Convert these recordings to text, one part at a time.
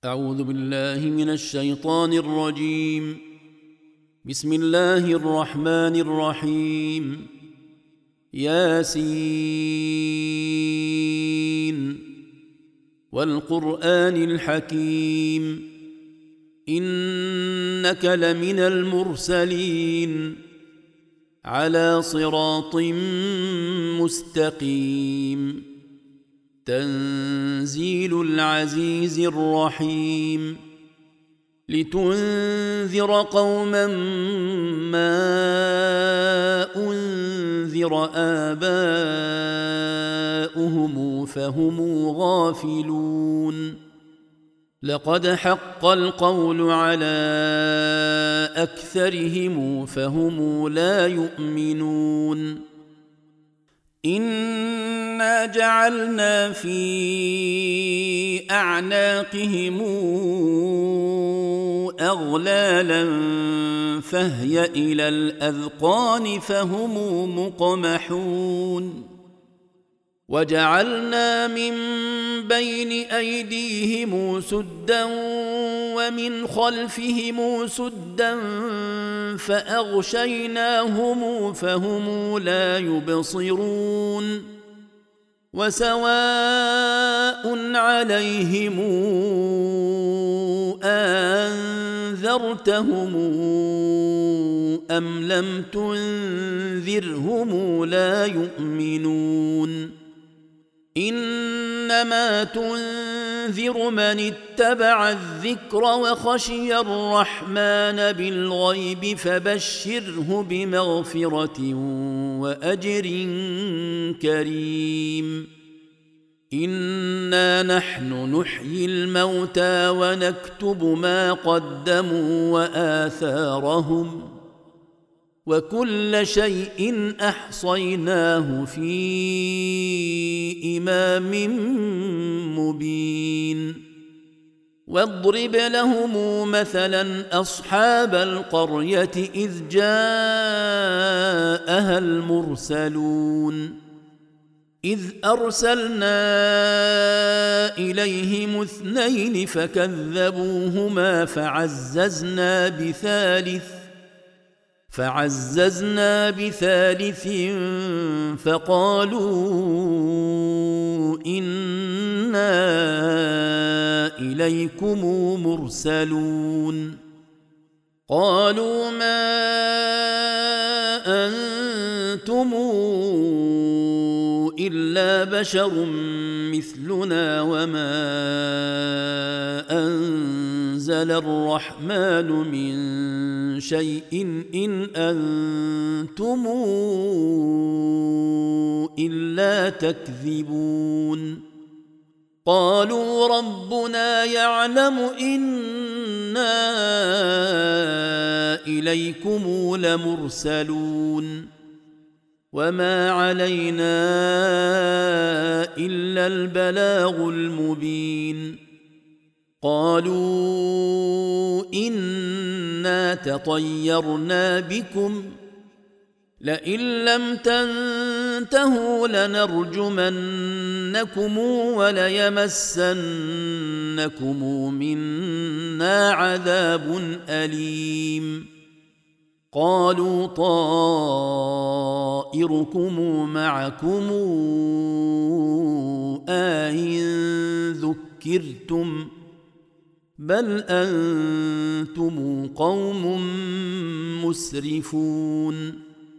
أعوذ بالله من الشيطان الرجيم. بسم الله الرحمن الرحيم. ياسين والقرآن الحكيم إنك لمن المرسلين على صراط مستقيم. تنزيل العزيز الرحيم. لتنذر قوما ما أنذر آباؤهم فهم غافلون. لقد حق القول على أكثرهم فهم لا يؤمنون. إنا جعلنا في أعناقهم أغلالا فهي إلى الأذقان فهم مقمحون. وجعلنا من بين أيديهم سدا ومن خلفهم سدا فأغشيناهم فهم لا يبصرون. وسواء عليهم أنذرتهم أم لم تنذرهم لا يؤمنون. إنما تنذر من اتبع الذكر وخشي الرحمن بالغيب فبشره بمغفرة وأجر كريم. إنا نحن نحيي الموتى ونكتب ما قدموا وآثارهم وكل شيء أحصيناه في إمام مبين. واضرب لهم مثلا أصحاب القرية إذ جاءها المرسلون. إذ أرسلنا إليهم 2 فكذبوهما فعززنا بثالث فقالوا إنا إليكم مرسلون. قالوا ما أنتم إلا بشر مثلنا وما أنزل الرحمن من شيء إن أنتم إلا تكذبون. قالوا ربنا يعلم إنا إليكم لمرسلون وما علينا إلا البلاغ المبين. قالوا إنا تطيرنا بكم لئن لم تنتهوا لنرجمنكم وليمسنكم منا عذاب أليم. قالوا طائركم معكم أئن ذكرتم بل أنتم قوم مسرفون.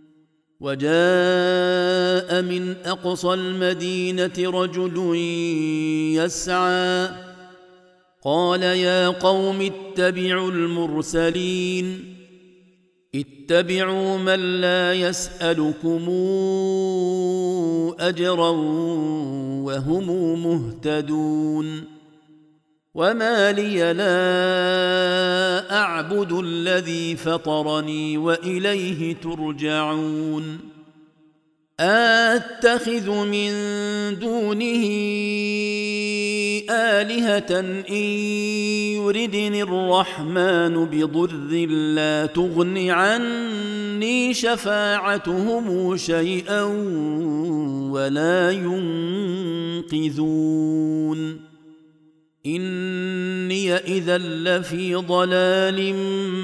وجاء من أقصى المدينة رجل يسعى قال يا قوم اتبعوا المرسلين اتبعوا من لا يسألكم أجرا وهم مهتدون. وما لي لا أعبد الذي فطرني وإليه ترجعون. أتخذ من دونه آلهة إن يردني الرحمن بضر لا تغن عني شفاعتهم شيئا ولا ينقذون. إني إني إذا لفي ضلال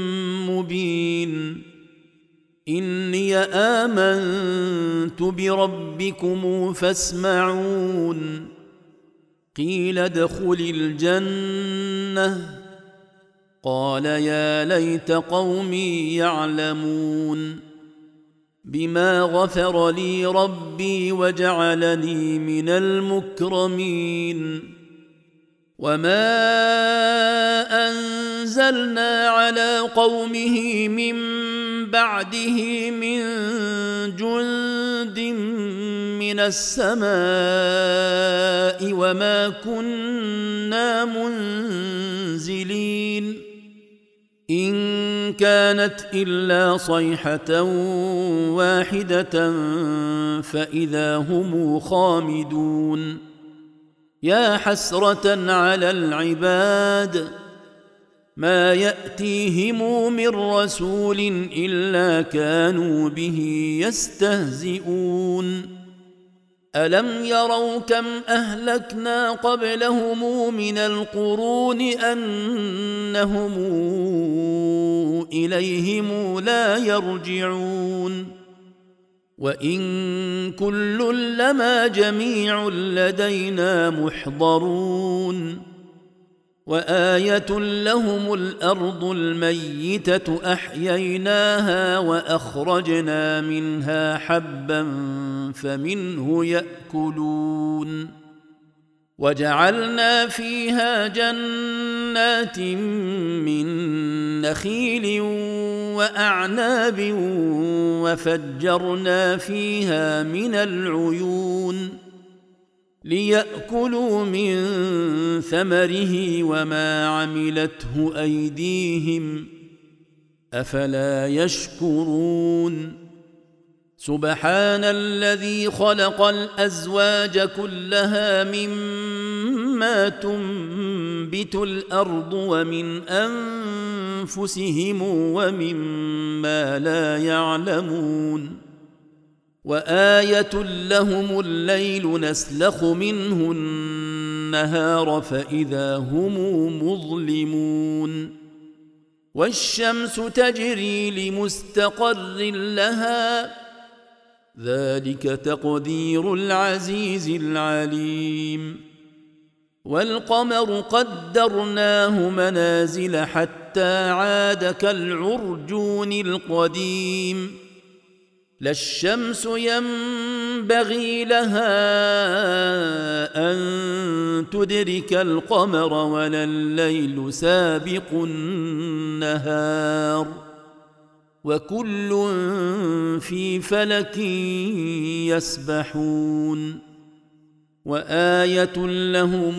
مبين إني آمنت بربكم فاسمعون قيل ادخل الجنة قال يا ليت قومي يعلمون بما غفر لي ربي وجعلني من المكرمين وما أنزلنا على قومه من بعده من جند من السماء وما كنا منزلين إن كانت إلا صيحة واحدة فإذا هم خامدون يا حسرة على العباد ما يأتيهم من رسول إلا كانوا به يستهزئون ألم يروا كم أهلكنا قبلهم من القرون أنهم إليهم لا يرجعون وإن كل لما جميع لدينا محضرون وآية لهم الأرض الميتة أحييناها وأخرجنا منها حبا فمنه يأكلون وجعلنا فيها جنات من نخيل وأعناب وفجرنا فيها من العيون ليأكلوا من ثمره وما عملته أيديهم أفلا يشكرون سبحان الذي خلق الأزواج كلها مما تنبت الأرض ومن أنفسهم ومما لا يعلمون وآية لهم الليل نسلخ منه النهار فإذا هم مظلمون والشمس تجري لمستقر لها ذلك تقدير العزيز العليم والقمر قدرناه منازل حتى عاد كالعرجون القديم لا الشمس ينبغي لها أن تدرك القمر ولا الليل سابق النهار وكل في فلك يسبحون وآية لهم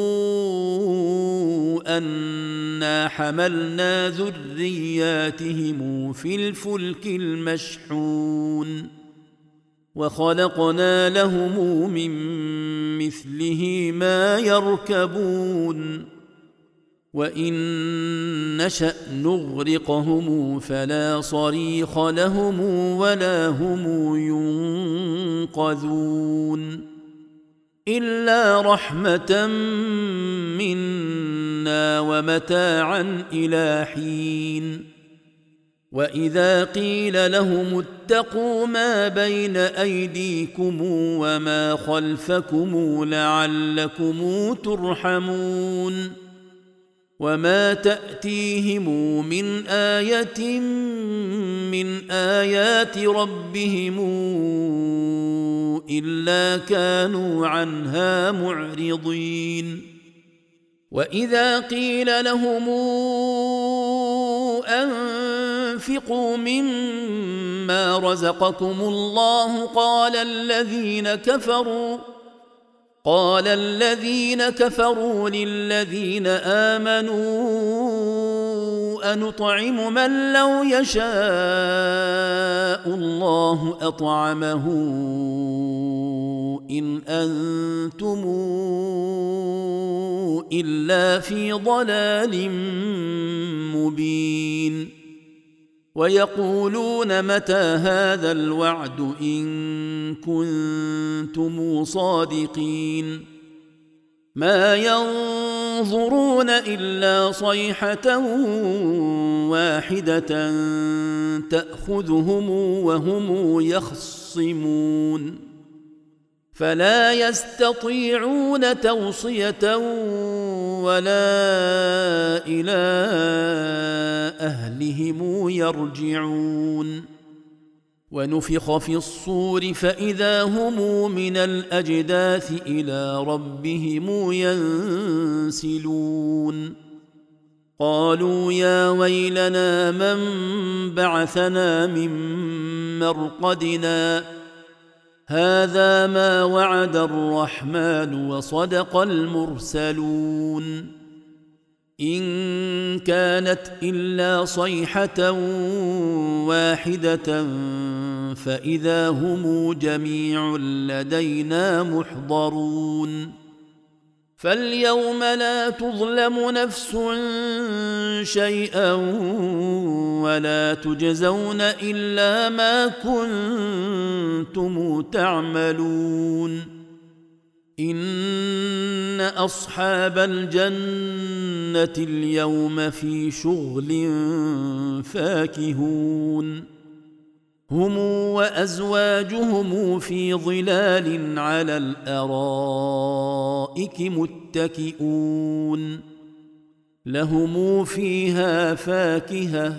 أنا حملنا ذرياتهم في الفلك المشحون وخلقنا لهم من مثله ما يركبون وإن نشأ نغرقهم فلا صريخ لهم ولا هم ينقذون إلا رحمة منا ومتاعا إلى حين وإذا قيل لهم اتقوا ما بين أيديكم وما خلفكم لعلكم ترحمون وما تأتيهم من آية من آيات ربهم إلا كانوا عنها معرضين وإذا قيل لهم أنفقوا مما رزقكم الله قال الذين كفروا للذين آمنوا أنطعم من لو يشاء الله أطعمه إن أنتم إلا في ضلال مبين ويقولون متى هذا الوعد إن كنتم صادقين ما ينظرون إلا صيحة واحدة تأخذهم وهم يخصمون فلا يستطيعون توصية ولا إلى أهلهم يرجعون ونفخ في الصور فإذا هم من الأجداث إلى ربهم ينسلون قالوا يا ويلنا من بعثنا من مرقدنا هذا ما وعد الرحمن وصدق المرسلون إن كانت إلا صيحة واحدة فإذا هم جميع لدينا محضرون فاليوم لا تظلم نفس شيئا ولا تجزون إلا ما كنتم تعملون إن أصحاب الجنة اليوم في شغل فاكهون هم وأزواجهم في ظلال على الأرائك متكئون لهم فيها فاكهة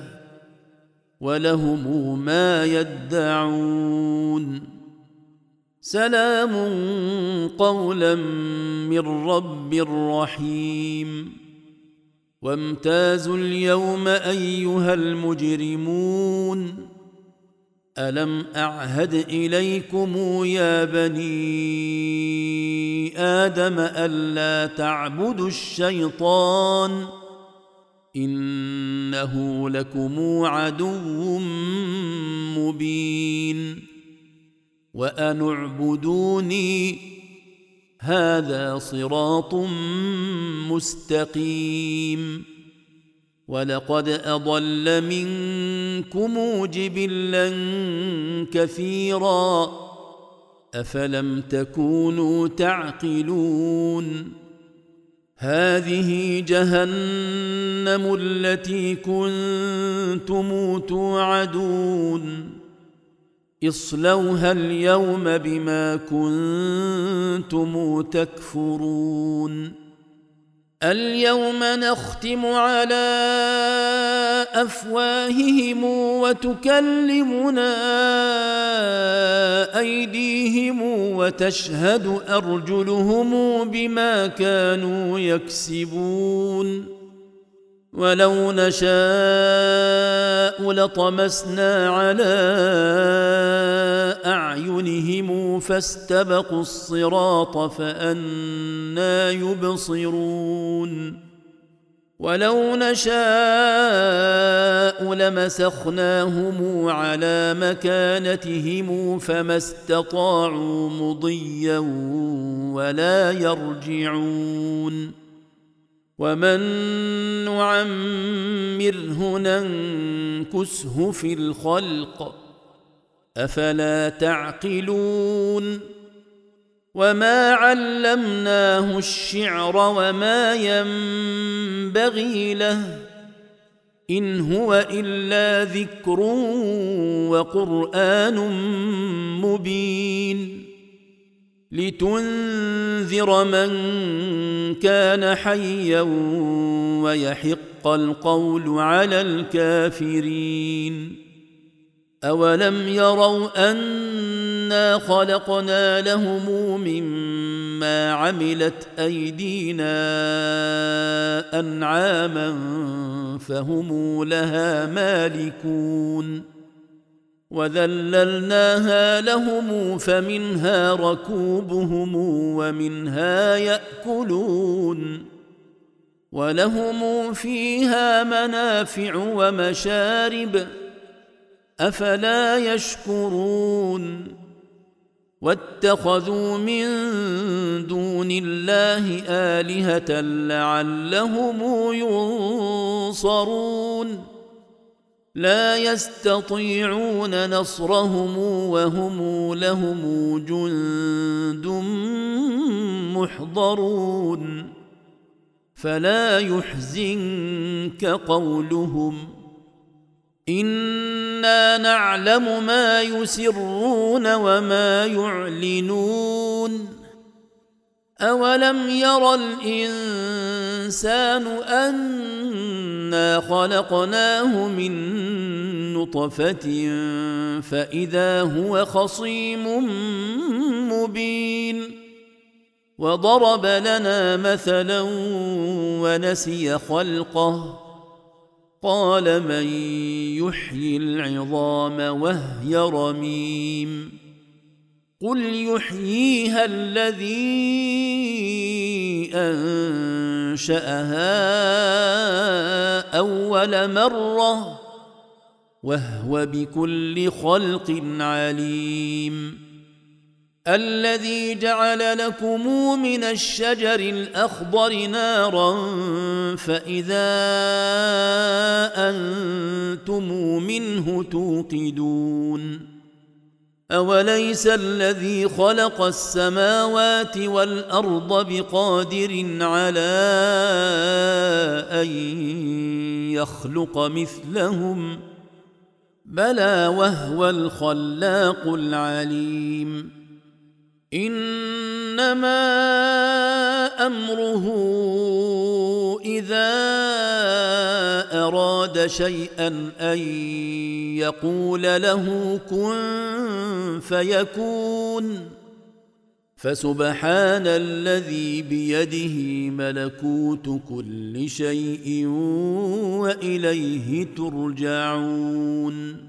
ولهم ما يدعون سلام قولا من رب رحيم وامتازوا اليوم أيها المجرمون ألم أعهد إليكم يا بني آدم ألا تعبدوا الشيطان إنه لكم عدو مبين وأن اعبدوني هذا صراط مستقيم ولقد أضل منكم جبلا كثيرا أفلم تكونوا تعقلون هذه جهنم التي كنتم توعدون اصلوها اليوم بما كنتم تكفرون اليوم نختم على أفواههم وتكلمنا أيديهم وتشهد أرجلهم بما كانوا يكسبون ولو نشاء لطمسنا على أعينهم فاستبقوا الصراط فأنى يبصرون ولو نشاء لمسخناهم على مكانتهم فما استطاعوا مضيا ولا يرجعون ومن نعمره ننكسه في الخلق أفلا تعقلون وما علمناه الشعر وما ينبغي له إن هو إلا ذكر وقرآن مبين لتنذر من كان حيا ويحق القول على الكافرين أولم يروا أنا خلقنا لهم مما عملت أيدينا أنعاما فهم لها مالكون وذللناها لهم فمنها ركوبهم ومنها يأكلون ولهم فيها منافع ومشارب أفلا يشكرون واتخذوا من دون الله آلهة لعلهم ينصرون لا يستطيعون نصرهم وهم لهم جند محضرون فلا يحزنك قولهم إنا نعلم ما يسرون وما يعلنون أولم ير الإنسان أنا خلقناه من نطفة فإذا هو خصيم مبين وضرب لنا مثلا ونسي خلقه قال من يحيي العظام وهي رميم قل يحييها الذي أنشأها أول مرة وهو بكل خلق عليم الذي جعل لكم من الشجر الأخضر نارا فإذا أنتم منه توقدون أوليس الذي خلق السماوات والأرض بقادر على أن يخلق مثلهم بلى وهو الخلاق العليم إنما أمره إذا أراد شيئا أن يقول له كن فيكون فسبحان الذي بيده ملكوت كل شيء وإليه ترجعون